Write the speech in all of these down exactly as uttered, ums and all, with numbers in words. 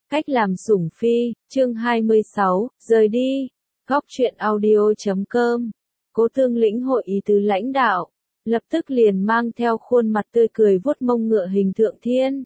Cách làm sủng phi, chương hai mươi sáu, rời đi. Góc truyện audio chấm com. Cố Tương lĩnh hội ý tứ lãnh đạo, lập tức liền mang theo khuôn mặt tươi cười vuốt mông ngựa Hình Thượng Thiên.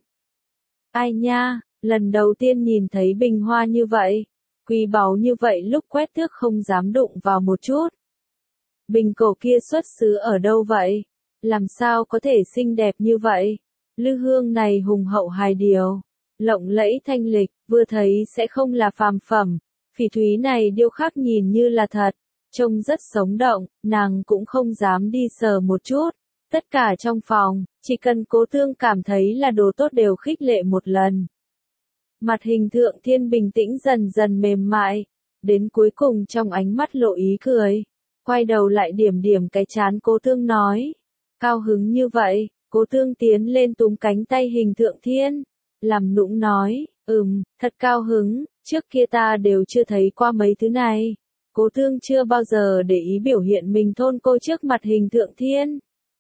Ai nha, lần đầu tiên nhìn thấy bình hoa như vậy, quý báu như vậy lúc quét tước không dám đụng vào một chút. Bình cổ kia xuất xứ ở đâu vậy? Làm sao có thể xinh đẹp như vậy? Lư hương này hùng hậu hài điều, lộng lẫy thanh lịch, vừa thấy sẽ không là phàm phẩm. Phỉ thúy này điêu khắc nhìn như là thật, trông rất sống động, nàng cũng không dám đi sờ một chút. Tất cả trong phòng, chỉ cần Cố Tương cảm thấy là đồ tốt đều khích lệ một lần. Mặt Hình Thượng Thiên bình tĩnh dần dần mềm mại, đến cuối cùng trong ánh mắt lộ ý cười, quay đầu lại điểm điểm cái trán Cố Tương nói. Cao hứng như vậy, Cố Tương tiến lên túm cánh tay Hình Thượng Thiên, làm nũng nói, ừm, thật cao hứng, trước kia ta đều chưa thấy qua mấy thứ này. Cố Tương chưa bao giờ để ý biểu hiện mình thôn cô trước mặt Hình Thượng Thiên.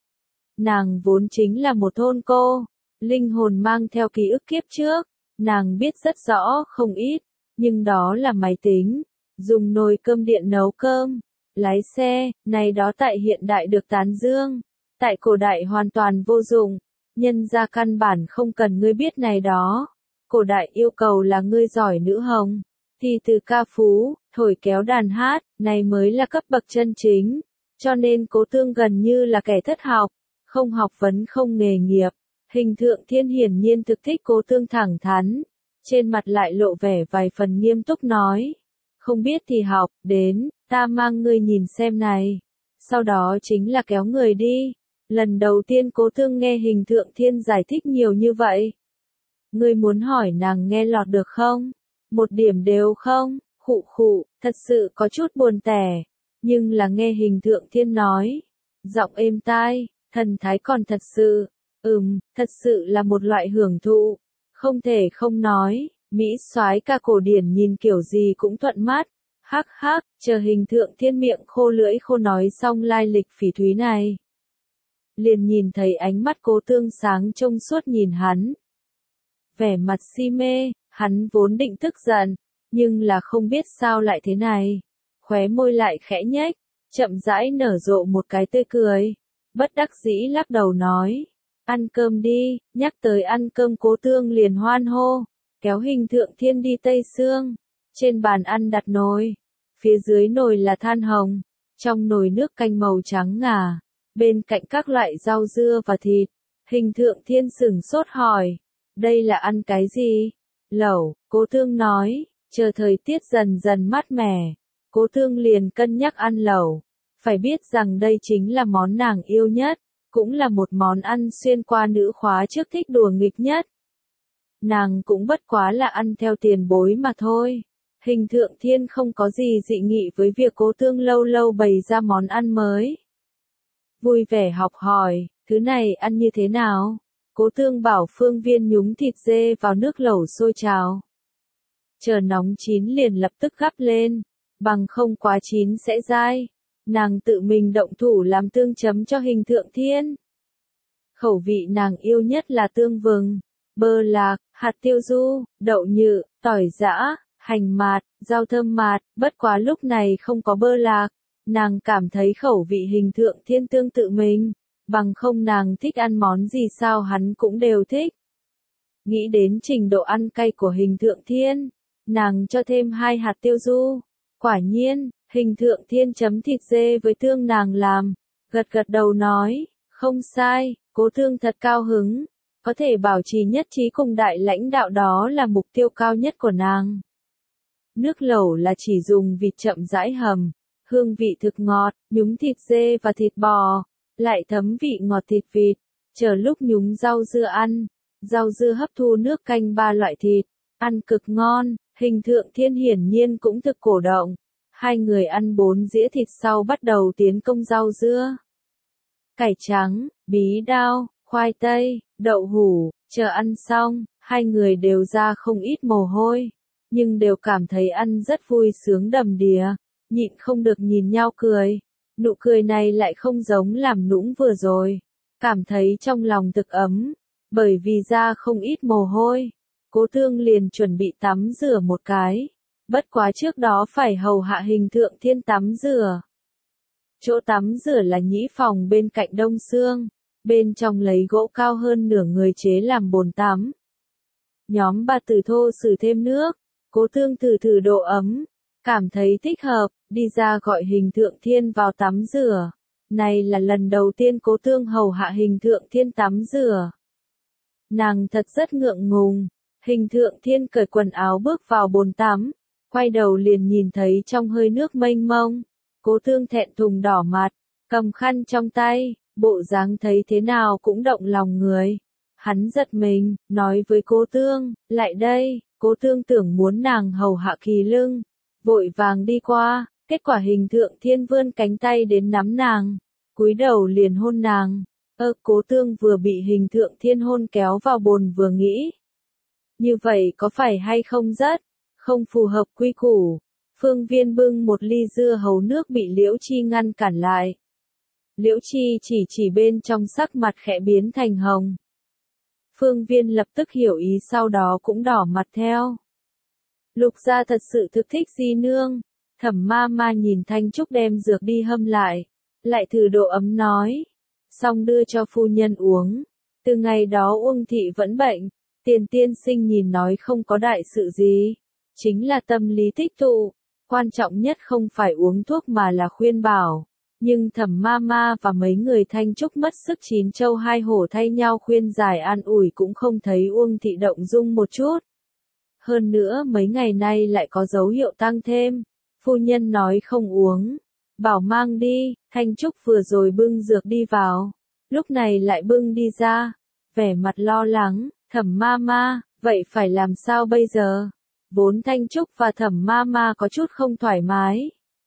Nàng vốn chính là một thôn cô, linh hồn mang theo ký ức kiếp trước, nàng biết rất rõ không ít, nhưng đó là máy tính, dùng nồi cơm điện nấu cơm, lái xe, này đó tại hiện đại được tán dương, tại cổ đại hoàn toàn vô dụng, nhân ra căn bản không cần ngươi biết này đó. Cổ đại yêu cầu là ngươi giỏi nữ hồng, thì từ ca phú, thổi kéo đàn hát, này mới là cấp bậc chân chính, cho nên Cố Tương gần như là kẻ thất học, không học vấn không nghề nghiệp. Hình Thượng Thiên hiển nhiên thực thích Cố Tương thẳng thắn, trên mặt lại lộ vẻ vài phần nghiêm túc nói, không biết thì học, đến, ta mang ngươi nhìn xem này, sau đó chính là kéo người đi. Lần đầu tiên Cố Tương nghe Hình Thượng Thiên giải thích nhiều như vậy. Ngươi muốn hỏi nàng nghe lọt được không? Một điểm đều không, khụ khụ, thật sự có chút buồn tẻ, nhưng là nghe Hình Thượng Thiên nói, giọng êm tai, thần thái còn thật sự, ừm, thật sự là một loại hưởng thụ, không thể không nói, Mỹ soái ca cổ điển nhìn kiểu gì cũng thuận mắt, hắc hắc, chờ Hình Thượng Thiên miệng khô lưỡi khô nói xong lai lịch phỉ thúy này. Liền nhìn thấy ánh mắt Cố Tương sáng trông suốt nhìn hắn. Vẻ mặt si mê, hắn vốn định tức giận, nhưng là không biết sao lại thế này. Khóe môi lại khẽ nhếch, chậm rãi nở rộ một cái tươi cười. Bất đắc dĩ lắc đầu nói, ăn cơm đi, nhắc tới ăn cơm Cố Tương liền hoan hô, kéo Hình Thượng Thiên đi Tây Sương. Trên bàn ăn đặt nồi, phía dưới nồi là than hồng, trong nồi nước canh màu trắng ngà. Bên cạnh các loại rau dưa và thịt, Hình Thượng Thiên sửng sốt hỏi, đây là ăn cái gì? Lẩu, Cố Tương nói, chờ thời tiết dần dần mát mẻ, Cố Tương liền cân nhắc ăn lẩu, phải biết rằng đây chính là món nàng yêu nhất, cũng là một món ăn xuyên qua nữ khóa trước thích đùa nghịch nhất. Nàng cũng bất quá là ăn theo tiền bối mà thôi. Hình Thượng Thiên không có gì dị nghị với việc Cố Tương lâu lâu bày ra món ăn mới. Vui vẻ học hỏi, thứ này ăn như thế nào? Cố Tương bảo Phương Viên nhúng thịt dê vào nước lẩu sôi trào. Chờ nóng chín liền lập tức gắp lên, bằng không quá chín sẽ dai. Nàng tự mình động thủ làm tương chấm cho Hình Thượng Thiên. Khẩu vị nàng yêu nhất là tương vừng, bơ lạc, hạt tiêu du, đậu nhự, tỏi giã, hành mạt, rau thơm mạt, bất quá lúc này không có bơ lạc. Nàng cảm thấy khẩu vị Hình Thượng Thiên tương tự mình, bằng không nàng thích ăn món gì sao hắn cũng đều thích. Nghĩ đến trình độ ăn cay của Hình Thượng Thiên, nàng cho thêm hai hạt tiêu du. Quả nhiên, Hình Thượng Thiên chấm thịt dê với tương nàng làm, gật gật đầu nói, không sai, Cố Tương thật cao hứng, có thể bảo trì nhất trí cùng đại lãnh đạo đó là mục tiêu cao nhất của nàng. Nước lẩu là chỉ dùng vịt chậm rãi hầm. Hương vị thực ngọt, nhúng thịt dê và thịt bò, lại thấm vị ngọt thịt vịt, chờ lúc nhúng rau dưa ăn, rau dưa hấp thu nước canh ba loại thịt, ăn cực ngon. Hình Thượng Thiên hiển nhiên cũng thực cổ động, hai người ăn bốn dĩa thịt sau bắt đầu tiến công rau dưa. Cải trắng, bí đao, khoai tây, đậu hũ, chờ ăn xong, hai người đều ra không ít mồ hôi, nhưng đều cảm thấy ăn rất vui sướng đầm đìa. Nhịn không được nhìn nhau cười, nụ cười này lại không giống làm nũng vừa rồi, cảm thấy trong lòng thực ấm, bởi vì ra không ít mồ hôi. Cố Tương liền chuẩn bị tắm rửa một cái. Bất quá trước đó phải hầu hạ Hình Thượng Thiên tắm rửa. Chỗ tắm rửa là nhĩ phòng bên cạnh đông xương, bên trong lấy gỗ cao hơn nửa người chế làm bồn tắm. Nhóm bà tử thô sử thêm nước, Cố Tương thử thử độ ấm, cảm thấy thích hợp, đi ra gọi Hình Thượng Thiên vào tắm rửa. Này là lần đầu tiên Cố Tương hầu hạ Hình Thượng Thiên tắm rửa. Nàng thật rất ngượng ngùng, Hình Thượng Thiên cởi quần áo bước vào bồn tắm, quay đầu liền nhìn thấy trong hơi nước mênh mông. Cố Tương thẹn thùng đỏ mặt, cầm khăn trong tay, bộ dáng thấy thế nào cũng động lòng người. Hắn giật mình, nói với Cố Tương, lại đây. Cố Tương tưởng muốn nàng hầu hạ kỳ lưng, vội vàng đi qua, kết quả Hình Thượng Thiên vươn cánh tay đến nắm nàng, cúi đầu liền hôn nàng. Ơ, Cố Tương vừa bị Hình Thượng Thiên hôn kéo vào bồn vừa nghĩ. Như vậy có phải hay không rất, không phù hợp quy củ. Phương Viên bưng một ly dưa hấu nước bị Liễu Chi ngăn cản lại. Liễu Chi chỉ chỉ bên trong sắc mặt khẽ biến thành hồng. Phương Viên lập tức hiểu ý sau đó cũng đỏ mặt theo. Lục gia thật sự thực thích Di nương. Thẩm ma ma nhìn Thanh Trúc đem dược đi hâm lại, lại thử độ ấm nói. Xong đưa cho phu nhân uống. Từ ngày đó Uông thị vẫn bệnh, Tiền tiên sinh nhìn nói không có đại sự gì. Chính là tâm lý tích tụ. Quan trọng nhất không phải uống thuốc mà là khuyên bảo. Nhưng Thẩm ma ma và mấy người Thanh Trúc mất sức chín châu hai hổ thay nhau khuyên giải an ủi cũng không thấy Uông thị động dung một chút. Hơn nữa mấy ngày nay lại có dấu hiệu tăng thêm. Phu nhân nói không uống. Bảo mang đi, Thanh Trúc vừa rồi bưng dược đi vào. Lúc này lại bưng đi ra. Vẻ mặt lo lắng, Thẩm ma ma, vậy phải làm sao bây giờ? Vốn Thanh Trúc và Thẩm ma ma có chút không thoải mái.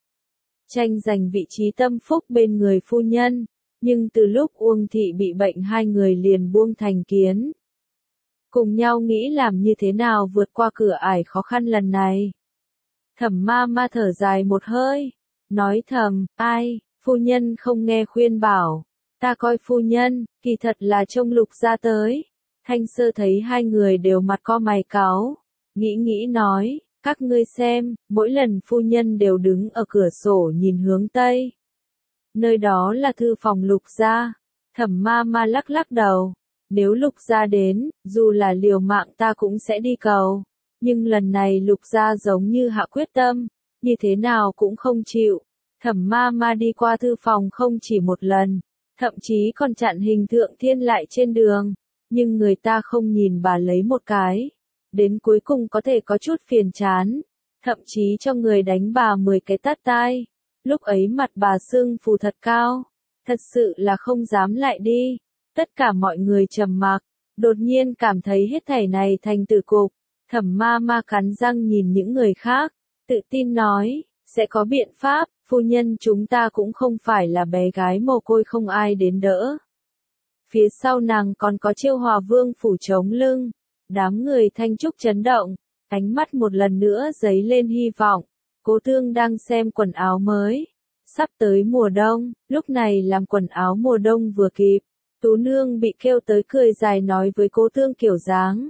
Tranh giành vị trí tâm phúc bên người phu nhân. Nhưng từ lúc Uông thị bị bệnh hai người liền buông thành kiến. Cùng nhau nghĩ làm như thế nào vượt qua cửa ải khó khăn lần này. Thẩm ma ma thở dài một hơi. Nói thầm, ai, phu nhân không nghe khuyên bảo. Ta coi phu nhân, kỳ thật là trông Lục gia tới. Thanh Sơ thấy hai người đều mặt co mày cáu. Nghĩ nghĩ nói, các ngươi xem, mỗi lần phu nhân đều đứng ở cửa sổ nhìn hướng Tây. Nơi đó là thư phòng Lục gia. Thẩm ma ma lắc lắc đầu. Nếu Lục gia đến, dù là liều mạng ta cũng sẽ đi cầu. Nhưng lần này Lục gia giống như hạ quyết tâm, như thế nào cũng không chịu. Thẩm ma ma đi qua thư phòng không chỉ một lần, thậm chí còn chặn Hình Thượng Thiên lại trên đường. Nhưng người ta không nhìn bà lấy một cái. Đến cuối cùng có thể có chút phiền chán. Thậm chí cho người đánh bà mười cái tát tai. Lúc ấy mặt bà sưng phù thật cao. Thật sự là không dám lại đi. Tất cả mọi người trầm mặc. Đột nhiên cảm thấy hết thảy này thành tử cục. Thẩm ma ma cắn răng nhìn những người khác. Tự tin nói, sẽ có biện pháp. Phu nhân chúng ta cũng không phải là bé gái mồ côi không ai đến đỡ. Phía sau nàng còn có Chiêu Hòa Vương phủ chống lưng. Đám người Thanh Trúc chấn động, ánh mắt một lần nữa dấy lên hy vọng. Cố Tương đang xem quần áo mới. Sắp tới mùa đông, lúc này làm quần áo mùa đông vừa kịp. Tú nương bị kêu tới cười dài nói với Cố Tương kiểu dáng.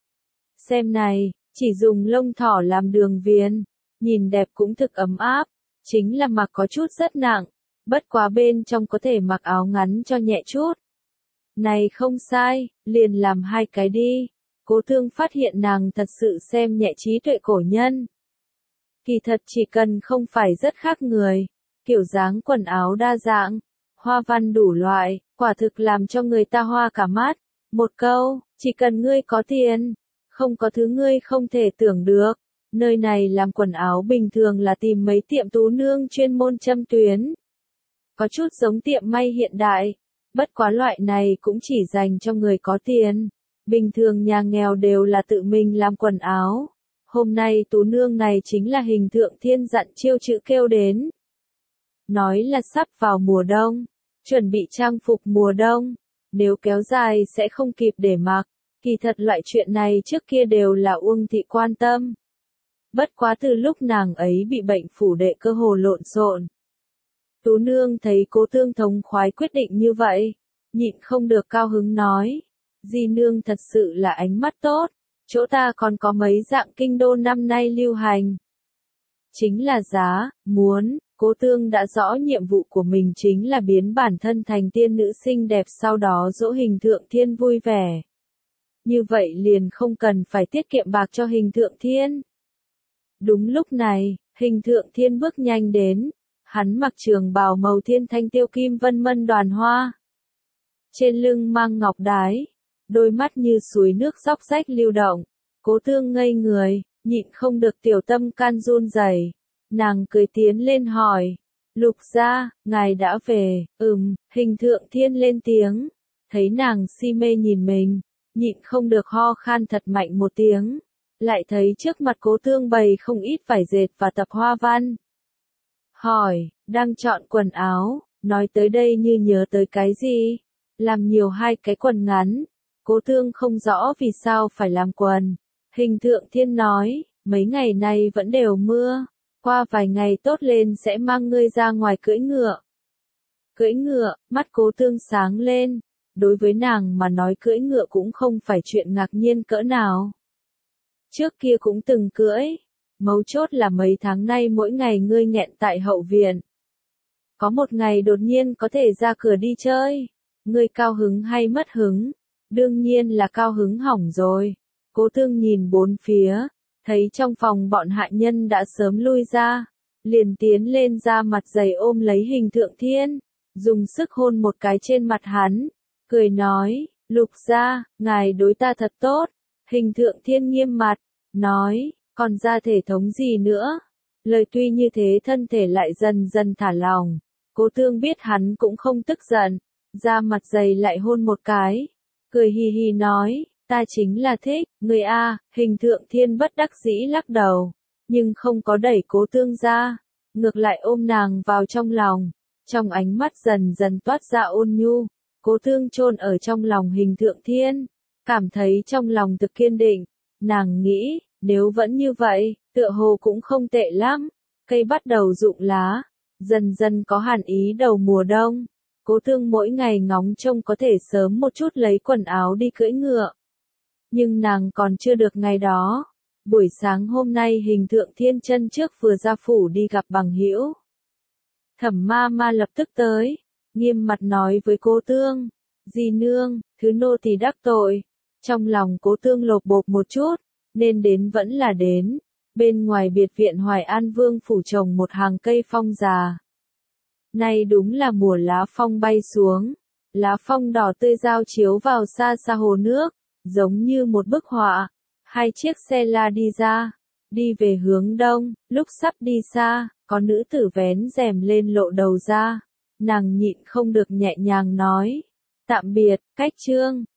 Xem này, chỉ dùng lông thỏ làm đường viền, nhìn đẹp cũng thực ấm áp, chính là mặc có chút rất nặng, bất quá bên trong có thể mặc áo ngắn cho nhẹ chút. Này không sai, liền làm hai cái đi. Cố Tương phát hiện nàng thật sự xem nhẹ trí tuệ cổ nhân. Kỳ thật chỉ cần không phải rất khác người, kiểu dáng quần áo đa dạng, hoa văn đủ loại, quả thực làm cho người ta hoa cả mắt. Một câu, chỉ cần ngươi có tiền, không có thứ ngươi không thể tưởng được. Nơi này làm quần áo bình thường là tìm mấy tiệm tú nương chuyên môn châm tuyến. Có chút giống tiệm may hiện đại, bất quá loại này cũng chỉ dành cho người có tiền. Bình thường nhà nghèo đều là tự mình làm quần áo. Hôm nay tú nương này chính là Hình Thượng Thiên dặn chiêu chữ kêu đến. Nói là sắp vào mùa đông, chuẩn bị trang phục mùa đông. Nếu kéo dài sẽ không kịp để mặc. Kỳ thật loại chuyện này trước kia đều là Uông thị quan tâm. Bất quá từ lúc nàng ấy bị bệnh phủ đệ cơ hồ lộn xộn. Tú nương thấy Cố Tương thống khoái quyết định như vậy, nhịn không được cao hứng nói. Di nương thật sự là ánh mắt tốt, Chỗ ta còn có mấy dạng kinh đô năm nay lưu hành. Chính là giá, muốn, Cố Tương đã rõ nhiệm vụ của mình chính là biến bản thân thành tiên nữ xinh đẹp sau đó dỗ Hình Thượng Thiên vui vẻ. Như vậy liền không cần phải tiết kiệm bạc cho Hình Thượng Thiên. Đúng lúc này, Hình Thượng Thiên bước nhanh đến, hắn mặc trường bào màu thiên thanh tiêu kim vân mân đoàn hoa. Trên lưng mang ngọc đái, đôi mắt như suối nước róc rách lưu động, Cố Tương ngây người, nhịn không được tiểu tâm can run rẩy. Nàng cười tiến lên hỏi, Lục gia, ngài đã về, ừm, Hình Thượng Thiên lên tiếng, thấy nàng si mê nhìn mình, nhịn không được ho khan thật mạnh một tiếng, lại thấy trước mặt Cố Tương bày không ít vải dệt và tập hoa văn. Hỏi, đang chọn quần áo, nói tới đây như nhớ tới cái gì, làm nhiều hai cái quần ngắn, Cố Tương không rõ vì sao phải làm quần. Hình Thượng Thiên nói, mấy ngày nay vẫn đều mưa, qua vài ngày tốt lên sẽ mang ngươi ra ngoài cưỡi ngựa. Cưỡi ngựa, mắt Cố Tương sáng lên, đối với nàng mà nói cưỡi ngựa cũng không phải chuyện ngạc nhiên cỡ nào. Trước kia cũng từng cưỡi, mấu chốt là mấy tháng nay mỗi ngày ngươi nghẹn tại hậu viện. Có một ngày đột nhiên có thể ra cửa đi chơi, ngươi cao hứng hay mất hứng? Đương nhiên là cao hứng hỏng rồi. Cố Tương nhìn bốn phía, thấy trong phòng bọn hạ nhân đã sớm lui ra, liền tiến lên ra mặt dày ôm lấy Hình Thượng Thiên, dùng sức hôn một cái trên mặt hắn, cười nói, Lục gia, ngài đối ta thật tốt. Hình Thượng Thiên nghiêm mặt, nói, còn ra thể thống gì nữa? Lời tuy như thế thân thể lại dần dần thả lòng. Cố Tương biết hắn cũng không tức giận, ra mặt dày lại hôn một cái, cười hì hì nói, ta chính là thích, người a. Hình Thượng Thiên bất đắc dĩ lắc đầu, nhưng không có đẩy Cố Tương ra, ngược lại ôm nàng vào trong lòng, trong ánh mắt dần dần toát ra ôn nhu. Cố Tương chôn ở trong lòng Hình Thượng Thiên, cảm thấy trong lòng thực kiên định, nàng nghĩ, nếu vẫn như vậy, tựa hồ cũng không tệ lắm. Cây bắt đầu rụng lá, dần dần có hàn ý đầu mùa đông. Cố Tương mỗi ngày ngóng trông có thể sớm một chút lấy quần áo đi cưỡi ngựa. Nhưng nàng còn chưa được ngày đó. Buổi sáng hôm nay Hình Thượng Thiên chân trước vừa ra phủ đi gặp bằng hữu. Thẩm ma ma lập tức tới, nghiêm mặt nói với Cố Tương, dì nương, thứ nô tỳ đắc tội. Trong lòng Cố Tương lột bột một chút, nên đến vẫn là đến. Bên ngoài biệt viện Hoài An Vương phủ trồng một hàng cây phong già. Nay đúng là mùa lá phong bay xuống, lá phong đỏ tươi giao chiếu vào xa xa hồ nước, giống như một bức họa. Hai chiếc xe la đi ra, đi về hướng đông, lúc sắp đi xa, có nữ tử vén rèm lên lộ đầu ra. Nàng nhịn không được nhẹ nhàng nói, tạm biệt, Cách Trương.